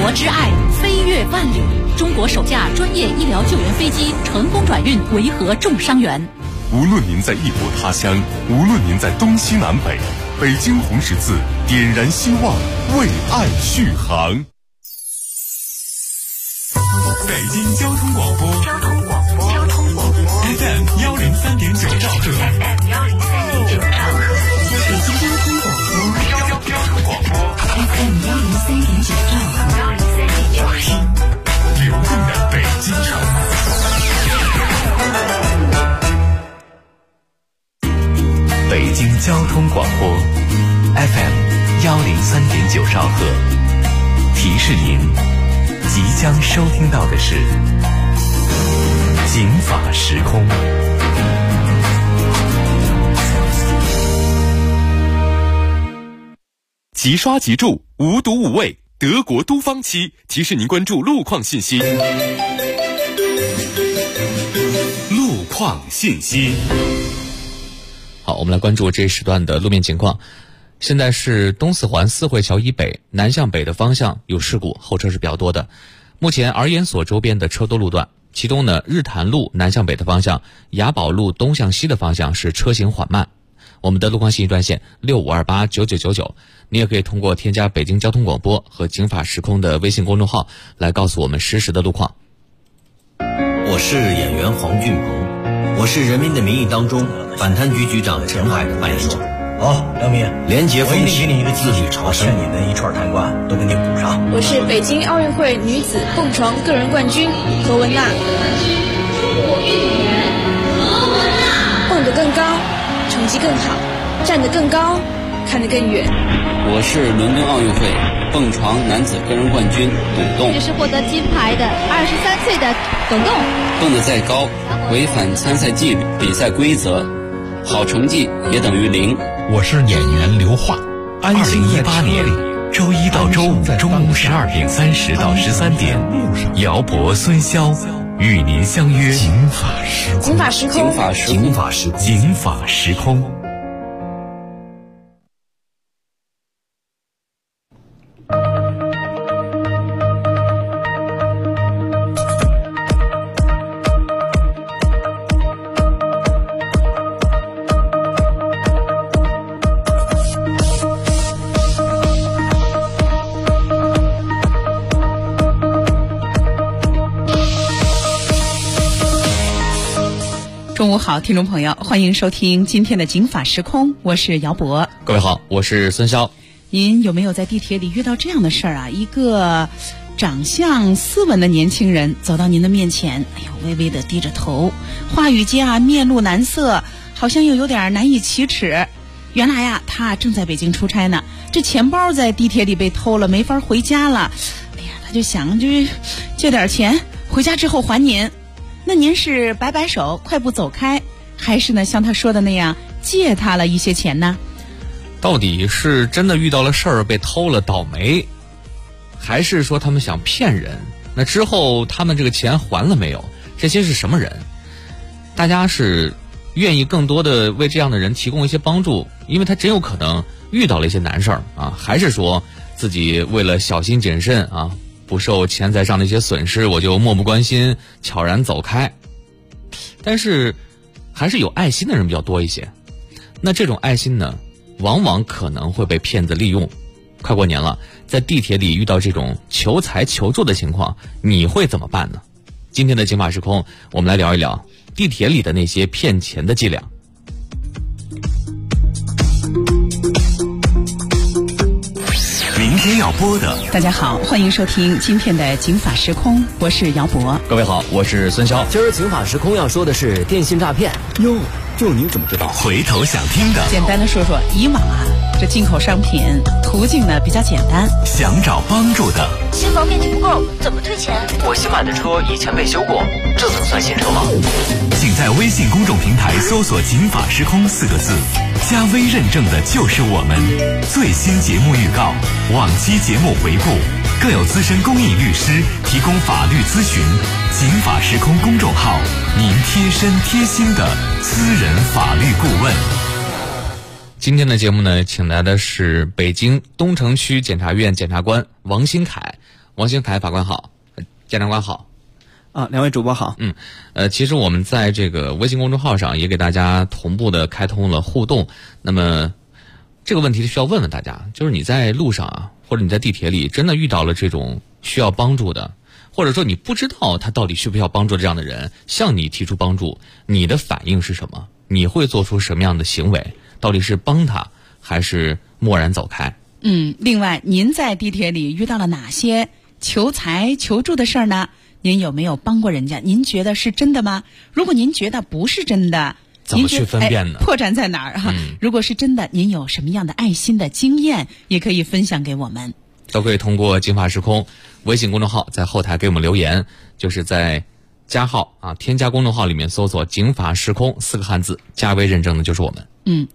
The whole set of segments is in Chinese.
国之爱飞越万里，中国首架专业医疗救援飞机成功转运维和重伤员。 无论您在异国他乡，无论您在东西南北，北京红十字点燃希望，为爱续航。北京交通广播FM 103.9兆赫， FM 103.9兆赫， 北京交通广播 FM 103.9兆赫，103.9兆赫， 流动的北京城。北京交通广播 FM 103.9兆赫，提示您即将收听到的是警法时空。即刷即注，无毒无畏，德国都方漆提示您关注路况信息。路况信息。 好，我们来关注这一时段的路面情况。现在是东四环四惠桥以北南向北的方向有事故，后车是比较多的。目前儿研所周边的车多路段，其中呢日坛路南向北的方向、雅宝路东向西的方向是车行缓慢。我们的路况信息专线65289999，你也可以通过添加北京交通广播和警法时空的微信公众号来告诉我们实时的路况。 我是演员黄俊鹏，我是《人民的名义》当中反贪局局长陈海的扮演者。 好，梁明， 廉洁风气， 给你一个自律朝圣， 欠你的一串贪官都给你补上。 我是北京奥运会女子蹦床个人冠军何文娜。蹦得更高，成绩更好，站得更高，看得更远。 我是伦敦奥运会蹦床男子个人冠军董栋。 这是获得金牌的23岁的董栋。 蹦得再高，违反参赛纪律、比赛规则，好成绩也等于0。 我是演员刘桦。 2018年周一到周五中午12点30到13点，姚博、孙潇与您相约警法时空。 警法时空。 警法时空。 警法时空。警法时空。 中午好，听众朋友，欢迎收听今天的警法时空，我是姚博。 各位好，我是孙潇。 您有没有在地铁里遇到这样的事儿啊？一个长相斯文的年轻人走到您的面前，哎呦，微微的低着头，话语间啊面露难色，好像又有点难以启齿。原来呀，他正在北京出差呢，这钱包在地铁里被偷了，没法回家了。哎呀，他就想就是借点钱，回家之后还您。那您是摆摆手快步走开，还是呢像他说的那样借他了一些钱呢？ 到底是真的遇到了事儿被偷了倒霉，还是说他们想骗人？那之后他们这个钱还了没有？这些是什么人？大家是愿意更多的为这样的人提供一些帮助，因为他真有可能遇到了一些难事儿啊，还是说自己为了小心谨慎啊，不受钱财上的一些损失，我就漠不关心，悄然走开。但是还是有爱心的人比较多一些。那这种爱心呢，往往可能会被骗子利用。快过年了，在地铁里遇到这种求财求助的情况，你会怎么办呢？今天的警法时空，我们来聊一聊地铁里的那些骗钱的伎俩。 明天要播的， 大家好，欢迎收听今天的警法时空，我是姚博。 各位好，我是孙潇。 今儿警法时空要说的是电信诈骗。哟，就你怎么知道？ 回头想听的， 简单的说说，以往啊，这进口商品途径呢比较简单。 想找帮助的， 新房面积不够，怎么退钱？ 我新买的车以前没修过，这能算新车吗？ 请在微信公众平台搜索“警法时空”4个字，加微认证的就是我们。最新节目预告、往期节目回顾，更有资深公益律师提供法律咨询。警法时空公众号，您贴身贴心的私人法律顾问。 今天的节目呢，请来的是北京东城区检察院检察官王新凯。 王兴凯法官好，检察官好。 两位主播好。 其实我们在这个微信公众号上也给大家同步的开通了互动。那么这个问题需要问问大家，就是你在路上啊，或者你在地铁里真的遇到了这种需要帮助的，或者说你不知道他到底需不需要帮助的这样的人向你提出帮助，你的反应是什么？你会做出什么样的行为？到底是帮他还是默然走开？ 另外您在地铁里遇到了哪些求财求助的事儿呢？您有没有帮过人家？您觉得是真的吗？如果您觉得不是真的， 怎么去分辨呢？ 破绽在哪儿啊？如果是真的，您有什么样的爱心的经验，也可以分享给我们。 都可以通过警法时空微信公众号在后台给我们留言，就是在加号啊，添加公众号里面搜索警法时空4个汉字，加微认证的就是我们。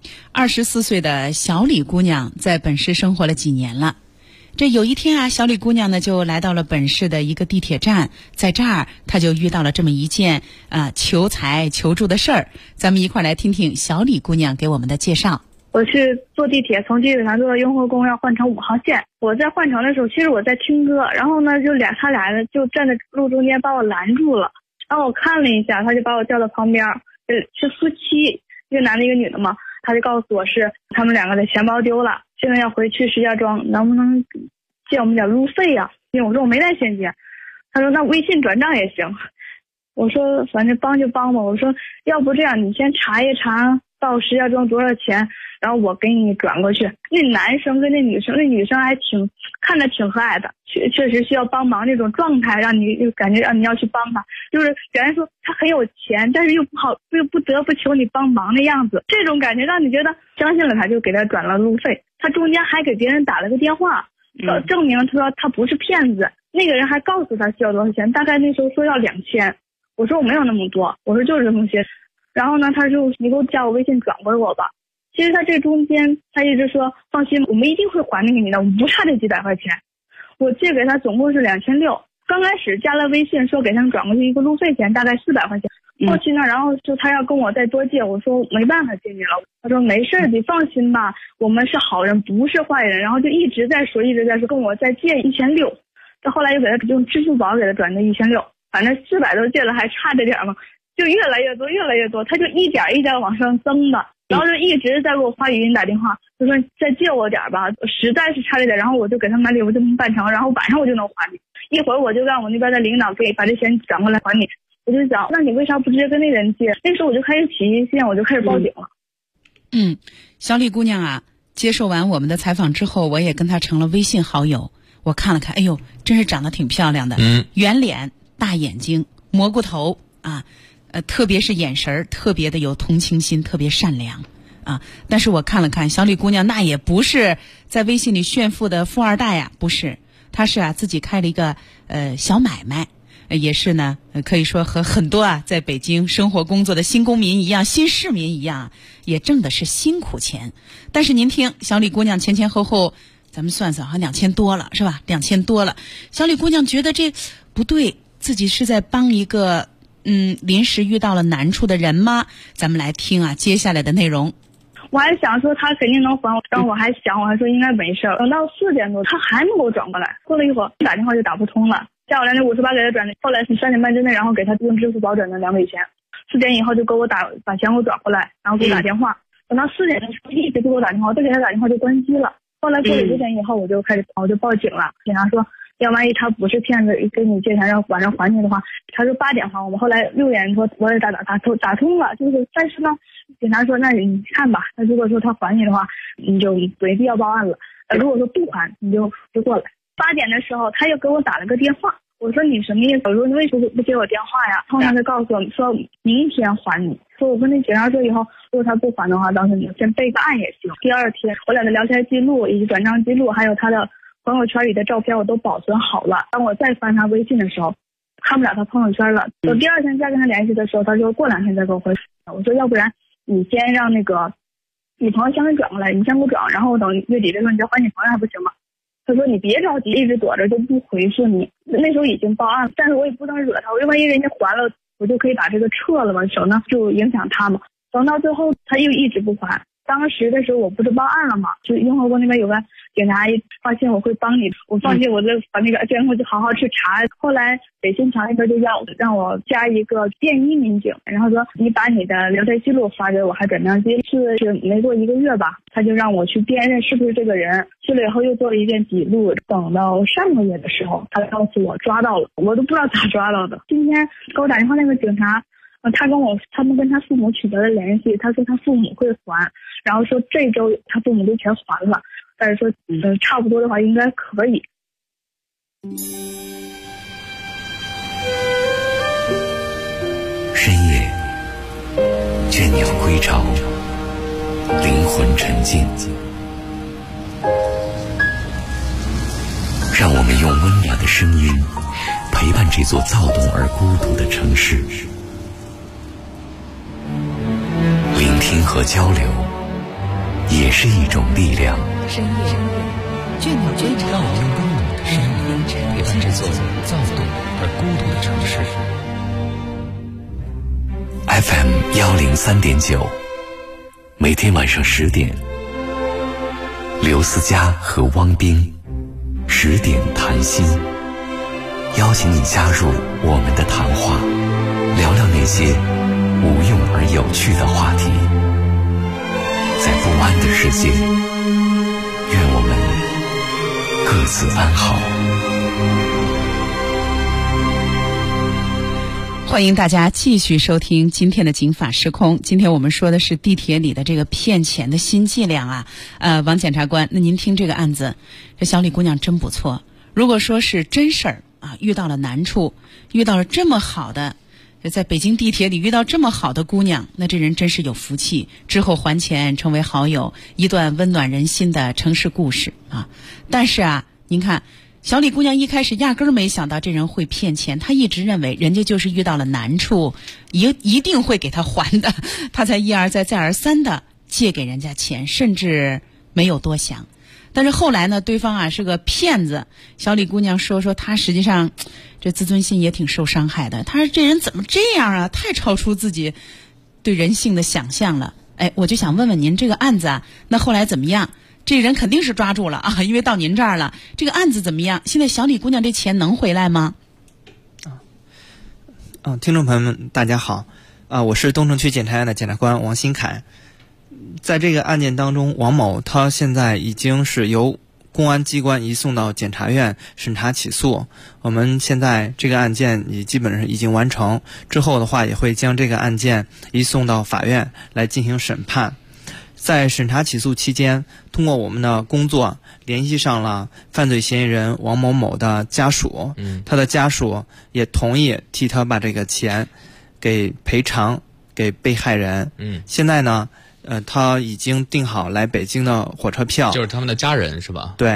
24岁的小李姑娘在本市生活了几年了。这有一天啊，小李姑娘呢就来到了本市的一个地铁站，在这儿她就遇到了这么一件求财求助的事儿。咱们一块来听听小李姑娘给我们的介绍。 我是坐地铁从积水潭坐到雍和宫，要换乘5号线。我在换乘的时候，其实我在听歌，然后呢他俩呢就站在路中间把我拦住了。然后我看了一下，他就把我叫到旁边，是夫妻，一个男的一个女的嘛。他就告诉我是他们两个的钱包丢了，现在要回去石家庄，能不能借我们点路费呀？因为我说我没带现金。他说那微信转账也行。我说反正帮就帮吧。我说要不这样，你先查一查到石家庄多少钱，然后我给你转过去。那男生跟那女生还看着挺和蔼的，确实需要帮忙那种状态，让你就感觉让你要去帮他，就是表现出他很有钱，但是又不得不求你帮忙的样子。这种感觉让你觉得相信了他，就给他转了路费。他中间还给别人打了个电话，证明他说他不是骗子。那个人还告诉他需要多少钱，大概那时候说要2000。我说我没有那么多，我说就是这么些。然后呢，他就你给我加我微信转给我吧。其实他这中间他一直说放心，我们一定会还给你的，我们不差这几百块钱。我借给他总共是2600，刚开始加了微信说给他们转过去一个路费钱，大概400块钱。后期呢，然后就他要跟我再多借，我说没办法借你了。他说没事，你放心吧，我们是好人，不是坏人。然后就一直在说，跟我再借1600。到后来又给他用支付宝给他转的1600，反正400都借了，还差着点嘛，就越来越多，他就一点一点往上增的。然后就一直在给我发语音打电话，就说再借我点吧，实在是差了点。然后我就给他买礼物，就能办成，然后晚上我就能还你。一会儿我就让我那边的领导把这钱转过来还你。我就想，那你为啥不直接跟那人借？那时候我就开始起疑心，我就开始报警了。 小李姑娘啊，接受完我们的采访之后，我也跟她成了微信好友。我看了看，哎呦，真是长得挺漂亮的，圆脸、大眼睛、蘑菇头啊。特别是眼神特别的有同情心，特别善良啊！但是我看了看小李姑娘，那也不是在微信里炫富的富二代呀，不是，她是自己开了一个小买卖，也是呢，可以说和很多在北京生活工作的新公民一样，新市民一样，也挣的是辛苦钱。但是您听，小李姑娘前后后，咱们算算，好像2000多了，是吧？2000多了。小李姑娘觉得这不对，自己是在帮一个临时遇到了难处的人吗？咱们来听接下来的内容。 我还想说他肯定能还我，然后我还说应该没事。等到4点多，他还没给我转过来。过了一会儿，打电话就打不通了。下午258给他转的，后来是3点半之内，然后给他用支付宝转的2笔钱。4点以后就给我把钱给我转过来，然后给我打电话。等到4点的时候一直给我打电话，再给他打电话就关机了。后来过了5点以后，我就报警了。警察说，要万一他不是骗子，跟你借钱让晚上还你的话，他说8点还我们。后来6点多我也打通了，但是呢，警察说那你看吧，那如果说他还你的话，你就没必要报案了。如果说不还，你就过来。8点的时候他又给我打了个电话，我说你什么意思？我说你为什么不接我电话呀？后来他告诉我说明天还你。说我跟那警察说以后，如果他不还的话，到时候你先备个案也行。第二天我俩的聊天记录以及转账记录还有他的朋友圈里的照片我都保存好了。当我再翻他微信的时候，看不了他朋友圈了。我第二天再跟他联系的时候，他说过2天再给我回。我说要不然你先让那个你朋友先给转过来，你先给我转，然后我等月底的时候你再还你朋友还不行吗？他说你别着急，一直躲着就不回复你。那时候已经报案，但是我也不能惹他，我万一人家还了，我就可以把这个撤了嘛，省得就影响他嘛。等到最后他又一直不还， 当时的时候我不是报案了嘛，就雍和宫那边有个警察放心我会帮你，我放心我就把那个监控就好好去查。后来北新桥那边就让我加一个便衣民警，然后说你把你的聊天记录发给我，还转账机，是没过1个月吧，他就让我去辨认是不是这个人，去了以后又做了一遍笔录，等到上个月的时候他告诉我抓到了，我都不知道咋抓到的。今天给我打电话那个警察他们跟他父母取得了联系，他说他父母会还，然后说这周他父母就全还了，但是说差不多的话应该可以。 深夜，倦鸟归巢，灵魂沉静，让我们用温暖的声音陪伴这座躁动而孤独的城市。聆听和交流也是一种力量。 深夜，倦鸟归巢， 让我们用温暖的声音陪伴这座躁动而孤独的城市。 FM 103.9，每天晚上10点，刘思佳和汪斌10点谈心，邀请你加入我们的谈话，聊聊那些无用而有趣的话题。在不安的世界，愿我们各自安好。 欢迎大家继续收听今天的警法时空。今天我们说的是地铁里的这个骗钱的新伎俩啊。王检察官，那您听这个案子，这小李姑娘真不错。如果说是真事儿啊，遇到了难处，遇到了这么好的，在北京地铁里遇到这么好的姑娘，那这人真是有福气。之后还钱，成为好友，一段温暖人心的城市故事啊。但是啊，您看。小李姑娘一开始压根儿没想到这人会骗钱，她一直认为人家就是遇到了难处，一定会给她还的，她才一而再再而三的借给人家钱，甚至没有多想。但是后来呢，对方啊是个骗子，小李姑娘说她实际上这自尊心也挺受伤害的。她说这人怎么这样啊，太超出自己对人性的想象了。哎，我就想问问您这个案子啊，那后来怎么样？这人肯定是抓住了啊，因为到您这儿了。这个案子怎么样？现在小李姑娘这钱能回来吗？ 听众朋友们，大家好，我是东城区检察院的检察官王新凯。在这个案件当中，王某他现在已经是由公安机关移送到检察院审查起诉。我们现在这个案件也基本上已经完成，之后的话也会将这个案件移送到法院来进行审判。在审查起诉期间，通过我们的工作联系上了犯罪嫌疑人王某某的家属，他的家属也同意替他把这个钱给赔偿给被害人。现在呢，他已经订好来北京的火车票， 就是他们的家人是吧？ 对，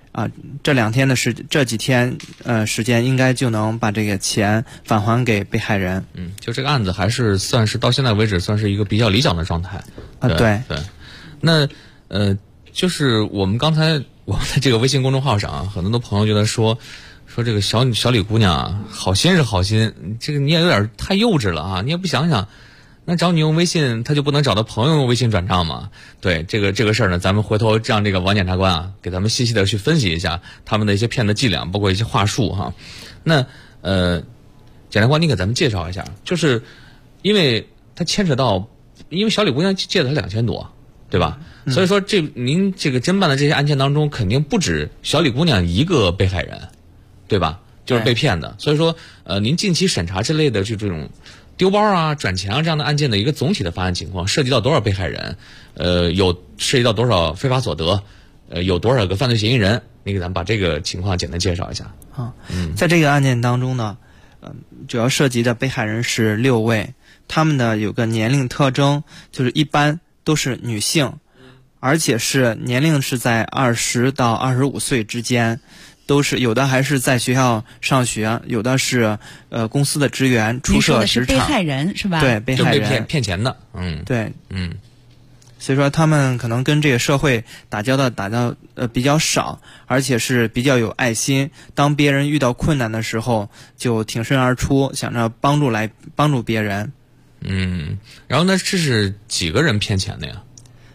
这几天时间应该就能把这个钱返还给被害人。 就这个案子还是算是到现在为止算是一个比较理想的状态。 对。 那就是我们刚才我们的这个微信公众号上啊，很多的朋友就在说这个小李姑娘啊，好心是好心，这个你也有点太幼稚了啊！你也不想想，那找你用微信，他就不能找到朋友用微信转账吗？对，这个事儿呢，咱们回头让这个王检察官啊，给咱们细细的去分析一下他们的一些骗的伎俩，包括一些话术哈。那检察官，你给咱们介绍一下，就是因为他牵扯到，因为小李姑娘借了他2000多。对吧？所以说您这个侦办的这些案件当中，肯定不止小李姑娘一个被害人，对吧？就是被骗的。所以说，您近期审查这类的这种丢包啊、转钱啊这样的案件的一个总体的发案情况，涉及到多少被害人？有涉及到多少非法所得？有多少个犯罪嫌疑人？你给咱们把这个情况简单介绍一下。 在这个案件当中呢，主要涉及的被害人是6位，他们的有个年龄特征，就是一般都是女性，而且是年龄是在20到25岁之间，都是有的还是在学校上学，有的是公司的职员出社职场。你说的是被害人是吧？ 对，被害人就被骗钱的。 对，所以说他们可能跟这个社会打交道比较少，而且是比较有爱心，当别人遇到困难的时候就挺身而出，想着帮助别人。 然后呢，这是几个人骗钱的呀？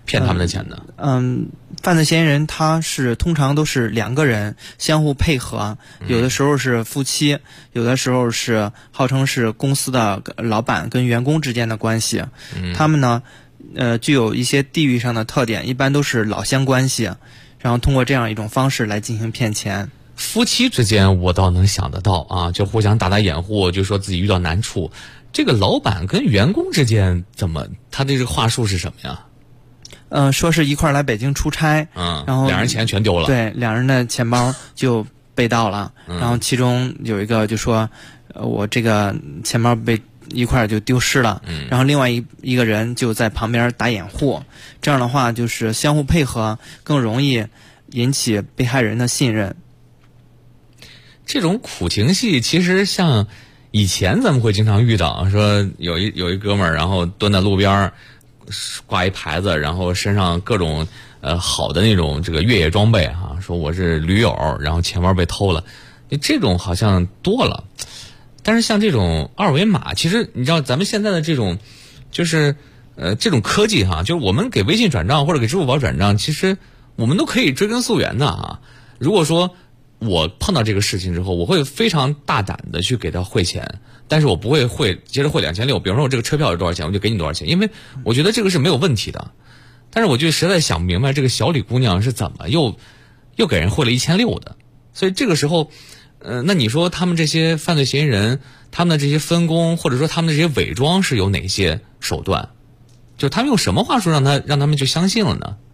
骗他们的钱呢？ 犯罪嫌疑人他是通常都是2个人相互配合，有的时候是夫妻，有的时候是号称是公司的老板跟员工之间的关系。他们呢，具有一些地域上的特点，一般都是老乡关系，然后通过这样一种方式来进行骗钱。 夫妻之间我倒能想得到啊，就互相打掩护，就说自己遇到难处。这个老板跟员工之间怎么，他这个话术是什么呀？ 说是一块来北京出差，然后 2人钱全丢了。 对，2人的钱包就被盗了，然后其中有一个就说，我这个钱包被一块就丢失了，然后另外一个人就在旁边打掩护，这样的话就是相互配合，更容易引起被害人的信任。 这种苦情戏其实像以前咱们会经常遇到，说有一哥们儿，然后蹲在路边挂一牌子，然后身上各种好的那种这个越野装备啊，说我是驴友，然后钱包被偷了，这种好像多了。但是像这种二维码，其实你知道咱们现在的这种就是这种科技哈，就是我们给微信转账或者给支付宝转账，其实我们都可以追根溯源的啊。如果说我碰到这个事情之后，我会非常大胆的去给他汇钱，但是我不会接着汇2600，比如说我这个车票是多少钱，我就给你多少钱，因为我觉得这个是没有问题的。但是我就实在想不明白，这个小李姑娘是怎么又给人汇了1600的。所以这个时候那你说他们这些犯罪嫌疑人，他们的这些分工，或者说他们的这些伪装是有哪些手段？就他们用什么话术让他们就相信了呢？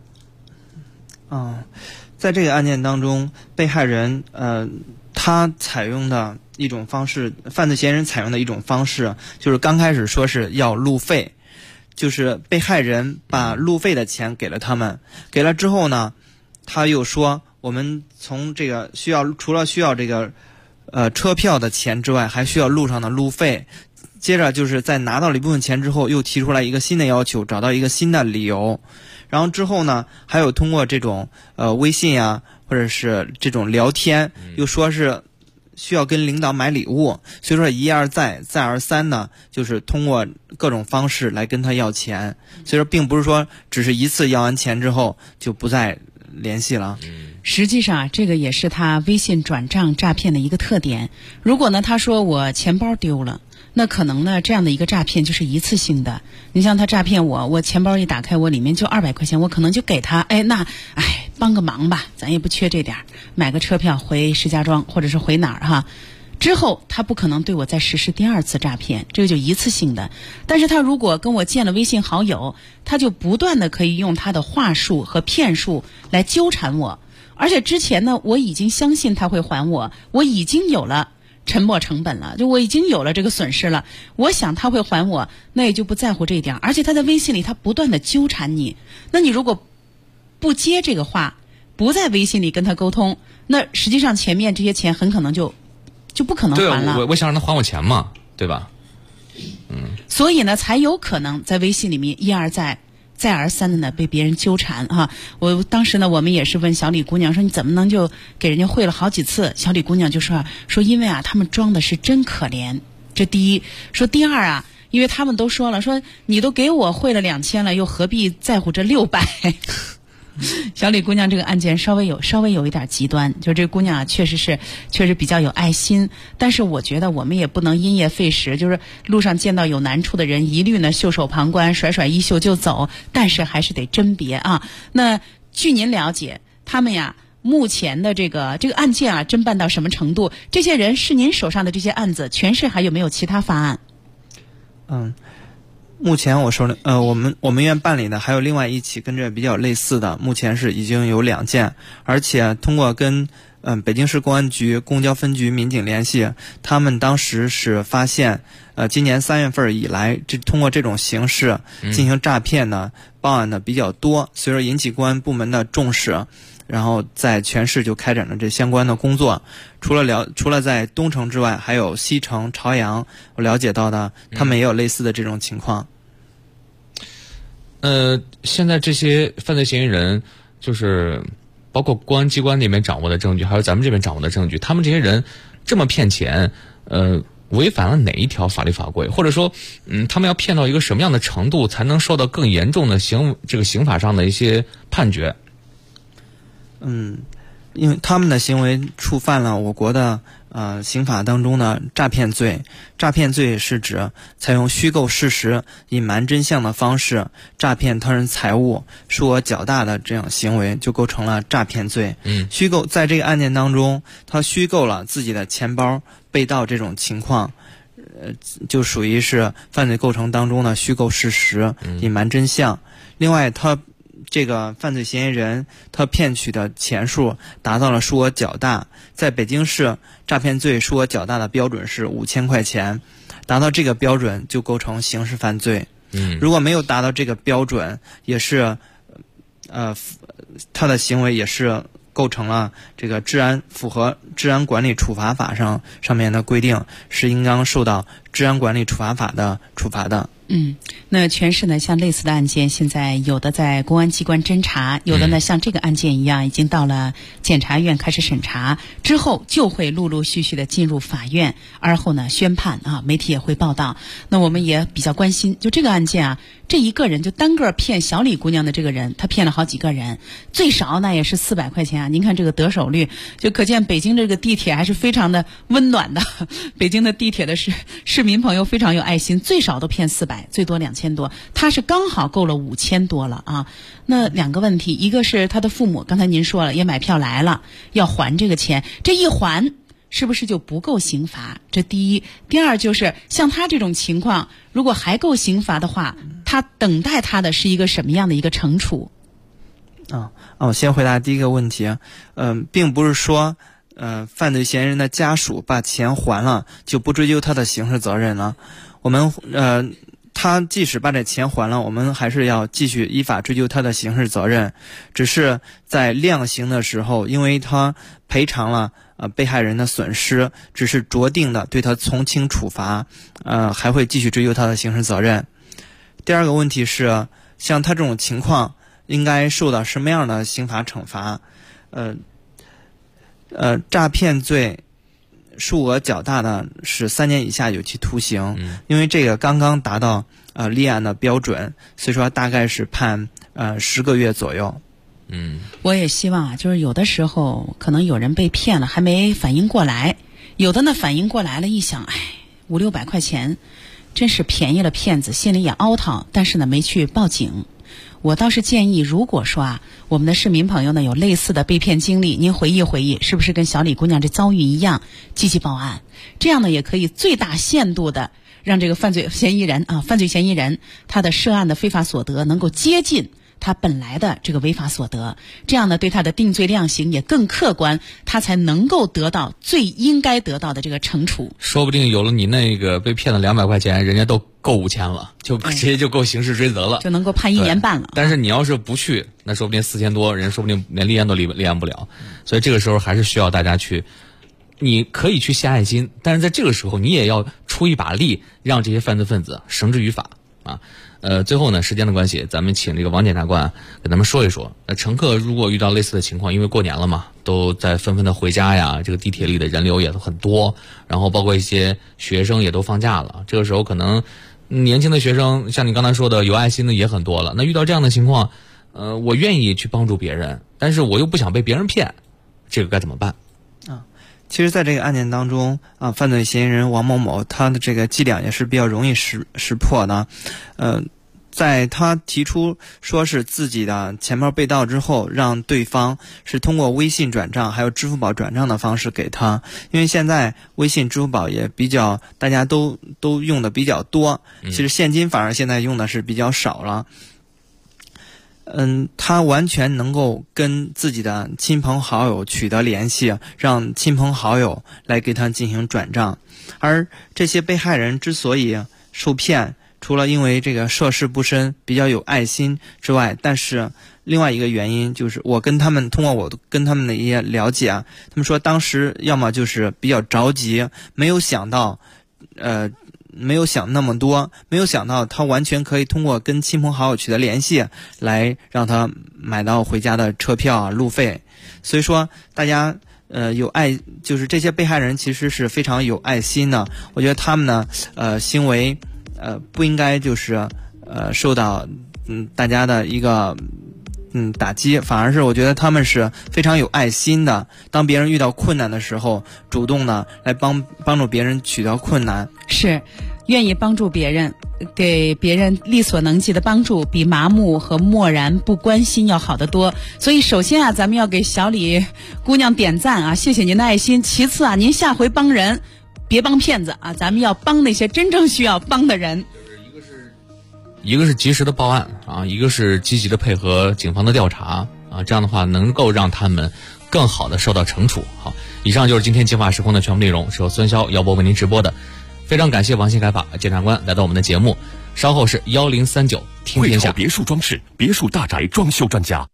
在这个案件当中，被害人他采用的一种方式，犯罪嫌疑人采用的一种方式，就是刚开始说是要路费，就是被害人把路费的钱给了他们，给了之后呢，他又说我们从这个除了需要这个车票的钱之外，还需要路上的路费。接着就是在拿到了一部分钱之后，又提出来一个新的要求，找到一个新的理由。然后之后呢，还有通过这种微信啊，或者是这种聊天，又说是需要跟领导买礼物，所以说一而再再而三呢，就是通过各种方式来跟他要钱。所以说并不是说只是一次要完钱之后就不再联系了。 实际上这个也是他微信转账诈骗的一个特点。如果呢他说我钱包丢了，那可能呢这样的一个诈骗就是一次性的。你像他诈骗我钱包一打开，我里面就200块钱，我可能就给他，帮个忙吧，咱也不缺这点，买个车票回石家庄或者是回哪儿哈。之后他不可能对我再实施第2次诈骗，这个就一次性的。但是他如果跟我建了微信好友，他就不断的可以用他的话术和骗术来纠缠我。而且之前呢，我已经相信他会还我，我已经有了沉没成本了，就我已经有了这个损失了，我想他会还我，那也就不在乎这一点。而且他在微信里他不断的纠缠你，那你如果不接这个话，不在微信里跟他沟通，那实际上前面这些钱很可能就不可能还了。 对，我想让他还我钱嘛，对吧？ 所以呢，才有可能在微信里面一而再再而三的呢被别人纠缠哈。我当时呢，我们也是问小李姑娘说，你怎么能就给人家汇了好几次？小李姑娘就说因为他们装的是真可怜，这第一。说第二啊，因为他们都说了，说你都给我汇了2000了，又何必在乎这600？小李姑娘这个案件稍微有一点极端，就这姑娘确实比较有爱心，但是我觉得我们也不能因噎废食，就是路上见到有难处的人，一律呢袖手旁观，甩甩衣袖就走，但是还是得甄别啊。那据您了解，他们呀目前的这个案件啊侦办到什么程度？这些人是您手上的这些案子，全市还有没有其他发案？ 目前我手里我们院办理的还有另外一起跟这比较类似的，目前是已经有2件，而且通过跟北京市公安局公交分局民警联系，他们当时是发现今年3月份以来，通过这种形式进行诈骗呢，报案的比较多，所以说引起公安部门的重视，然后在全市就开展了这相关的工作。除了在东城之外，还有西城、朝阳，我了解到的他们也有类似的这种情况。 现在这些犯罪嫌疑人，就是包括公安机关那边掌握的证据，还有咱们这边掌握的证据，他们这些人这么骗钱， 违反了哪一条法律法规，或者说他们要骗到一个什么样的程度才能受到更严重的刑法上的一些判决？ 因为他们的行为触犯了我国的刑法当中的诈骗罪。诈骗罪是指采用虚构事实、隐瞒真相的方式诈骗他人财物，数额较大的这样行为就构成了诈骗罪。虚构在这个案件当中，他虚构了自己的钱包被盗这种情况，就属于是犯罪构成当中的虚构事实、隐瞒真相。另外，他这个犯罪嫌疑人他骗取的钱数达到了数额较大，在北京市诈骗罪数额较大的标准是5000块钱，达到这个标准就构成刑事犯罪。如果没有达到这个标准，也是他的行为也是构成了这个符合治安管理处罚法上面的规定，是应当受到治安管理处罚法的处罚的。 那全市呢，像类似的案件，现在有的在公安机关侦查，有的呢像这个案件一样，已经到了检察院开始审查，之后就会陆陆续续的进入法院，而后呢宣判啊，媒体也会报道。那我们也比较关心，就这个案件啊，这一个人就单个骗小李姑娘的这个人，他骗了好几个人，最少那也是400块钱啊！您看这个得手率，就可见北京这个地铁还是非常的温暖的。北京的地铁的市民朋友非常有爱心，最少都骗400，最多2000多，他是刚好够了5000多了啊。那两个问题，一个是他的父母，刚才您说了也买票来了，要还这个钱，这一还是不是就不够刑罚？这第一。第二就是像他这种情况，如果还够刑罚的话，他等待他的是一个什么样的一个惩处？ 我先回答第一个问题。并不是说犯罪嫌疑人的家属把钱还了就不追究他的刑事责任了。我们他即使把这钱还了，我们还是要继续依法追究他的刑事责任，只是在量刑的时候，因为他赔偿了被害人的损失，只是酌定的对他从轻处罚，还会继续追究他的刑事责任。第二个问题是，像他这种情况应该受到什么样的刑罚惩罚？诈骗罪数额较大的是3年以下有期徒刑，因为这个刚刚达到立案的标准，所以说大概是判10个月左右。 我也希望就是有的时候可能有人被骗了还没反应过来，有的呢反应过来了，一想500-600块钱真是便宜了骗子，心里也凹掏，但是呢没去报警。我倒是建议，如果说我们的市民朋友呢有类似的被骗经历，您回忆回忆，是不是跟小李姑娘这遭遇一样，积极报案，这样呢也可以最大限度的让这个犯罪嫌疑人他的涉案的非法所得能够接近他本来的这个违法所得，这样呢对他的定罪量刑也更客观，他才能够得到最应该得到的这个惩处。说不定有了你那个被骗了200块钱，人家都够5000了，就直接就够刑事追责了， 就能够判1年半了。 但是你要是不去，那说不定4000多人说不定连立案都立案不了。所以这个时候还是需要大家去，你可以去献爱心，但是在这个时候你也要出一把力，让这些犯罪分子绳之于法啊。最后呢，时间的关系，咱们请这个王检察官给咱们说一说。乘客如果遇到类似的情况，因为过年了嘛，都在纷纷的回家呀，这个地铁里的人流也都很多，然后包括一些学生也都放假了，这个时候可能年轻的学生，像你刚才说的有爱心的也很多了。那遇到这样的情况，我愿意去帮助别人，但是我又不想被别人骗，这个该怎么办？ 其实在这个案件当中犯罪嫌疑人王某某他的这个伎俩也是比较容易识破的。在他提出说是自己的钱包被盗之后，让对方是通过微信转账还有支付宝转账的方式给他，因为现在微信支付宝也比较大家都用的比较多，其实现金反而现在用的是比较少了。他完全能够跟自己的亲朋好友取得联系，让亲朋好友来给他进行转账。而这些被害人之所以受骗，除了因为这个涉世不深比较有爱心之外，但是另外一个原因就是通过我跟他们的一些了解他们说当时要么就是比较着急，没有想那么多，没有想到他完全可以通过跟亲朋好友取得联系来让他买到回家的车票路费。所以说大家有爱，就是这些被害人其实是非常有爱心的。我觉得他们呢，行为不应该就是受到大家的一个打击，反而是我觉得他们是非常有爱心的。当别人遇到困难的时候，主动呢来帮助别人取得困难， 是愿意帮助别人，给别人力所能及的帮助，比麻木和漠然不关心要好得多。所以首先啊，咱们要给小李姑娘点赞啊，谢谢您的爱心。其次啊，您下回帮人别帮骗子啊，咱们要帮那些真正需要帮的人。 一个是及时的报案啊，一个是积极的配合警方的调查啊，这样的话能够让他们更好的受到惩处。好，以上就是今天警法时空的全部内容，是由孙潇、姚博为您直播的。非常感谢王新凯法检察官来到我们的节目，稍后是1039听天下。 汇口别墅装饰、别墅大宅装修专家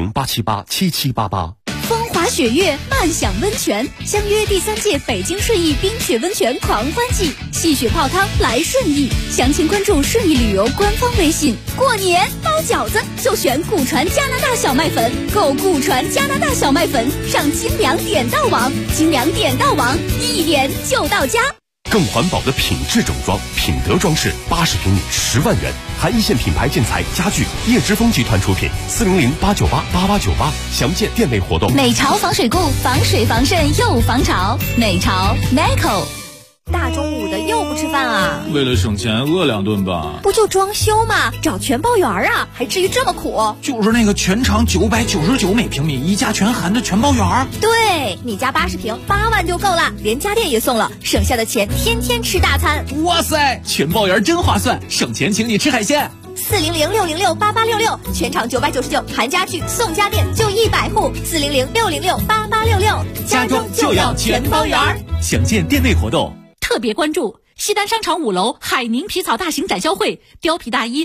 ，400-878-7788。 风华雪月，漫享温泉，相约第3届北京顺义冰雪温泉狂欢季，戏雪泡汤来顺义。详情关注顺义旅游官方微信。过年包饺子就选古传加拿大小麦粉，购古传加拿大小麦粉上精良点到网，精良点到网，一点就到家。 更环保的品质整装，品德装饰，80平米10万元，含一线品牌建材家具，叶之峰集团出品，400-898-8898，详见店内活动。 美潮防水固，防水防渗又防潮，美潮 Meco。大中午的又不吃饭啊？ 为了省钱饿2顿吧。 不就装修吗？找全包园啊，还至于这么苦？ 就是那个全长999每平米，一家全含的全包园。 对，你家80平8万就够了，连家电也送了，省下的钱天天吃大餐。 哇塞，全包园真划算，省钱请你吃海鲜。 400-606-8866，全场999，含家具送家电，就100户。400-606-8866， 家中就要全包园。详见店内活动。 特别关注西单商场5楼海宁皮草大型展销会，貂皮大衣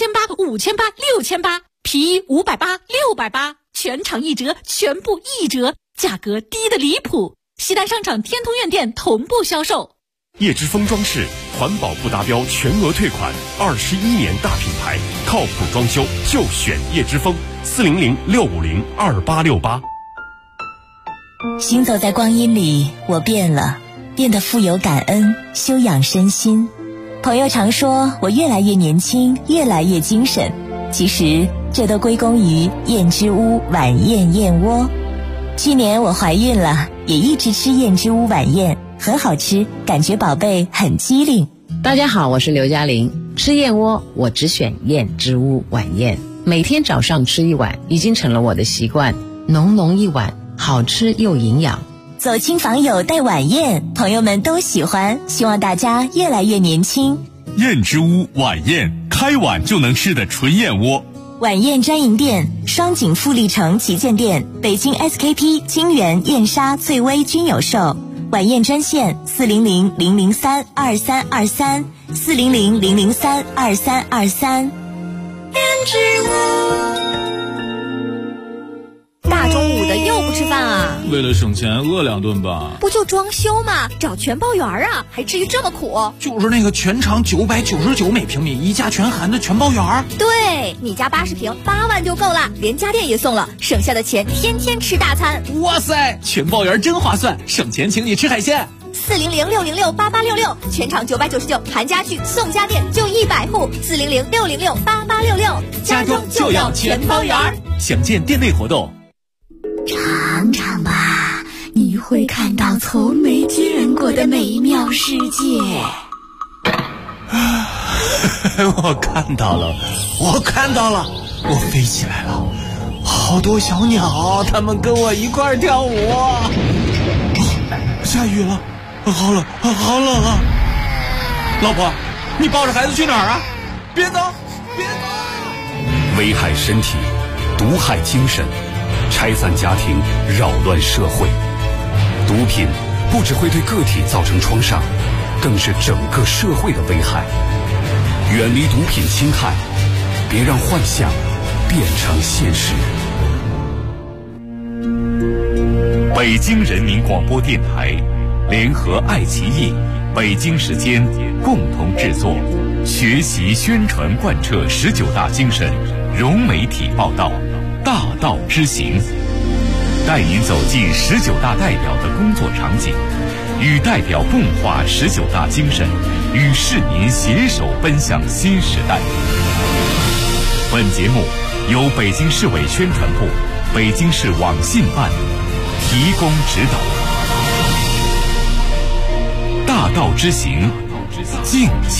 3800、5800、6800，皮衣580、680，全场1折，全部1折，价格低得离谱。西单商场天通苑店同步销售。 叶之峰装饰，环保不达标全额退款，21年大品牌，靠谱装修就选叶之峰。400-650-2868。 行走在光阴里，我变了，变得富有感恩，修养身心。朋友常说我越来越年轻，越来越精神，其实这都归功于燕之屋晚宴燕窝。去年我怀孕了，也一直吃燕之屋晚宴，很好吃，感觉宝贝很机灵。 大家好，我是刘嘉玲。吃燕窝我只选燕之屋晚宴，每天早上吃1碗已经成了我的习惯，浓浓一碗，好吃又营养。 走亲访友带晚宴，朋友们都喜欢，希望大家越来越年轻。 燕之屋晚宴，开碗就能吃的纯燕窝。 晚宴专营店：双井富力城旗舰店、北京 SKP、金源、燕莎、翠微均有售。晚宴专线400-003-2323 400-003-2323。 燕之屋。大中午的又不吃饭啊？ 为了省钱饿2顿吧。 不就装修吗？找全包园啊，还至于这么苦？ 就是那个全长999每平米，一家全含的全包园。 对，你家80平8万就够了，连家电也送了，省下的钱天天吃大餐。 哇塞，全包园真划算，省钱请你吃海鲜。 400-606-8866，全场999，含家具送家电，就100户。400-606-8866， 家中就要全包园。详见店内活动。 尝尝吧，你会看到从没见过的美妙世界。 我看到了，我飞起来了，好多小鸟，它们跟我一块跳舞。下雨了，好冷啊！老婆，你抱着孩子去哪儿啊？别走！ 危害身体，毒害精神，拆散家庭，扰乱社会。毒品不只会对个体造成创伤，更是整个社会的危害。远离毒品侵害，别让幻想变成现实。 北京人民广播电台联合爱奇艺、北京时间共同制作，学习宣传贯彻19大精神，融媒体报道，大道之行。 带您走进19大代表的工作场景，与代表共话19大精神，与市民携手奔向新时代。本节目由北京市委宣传部、北京市网信办提供指导。大道之行，敬请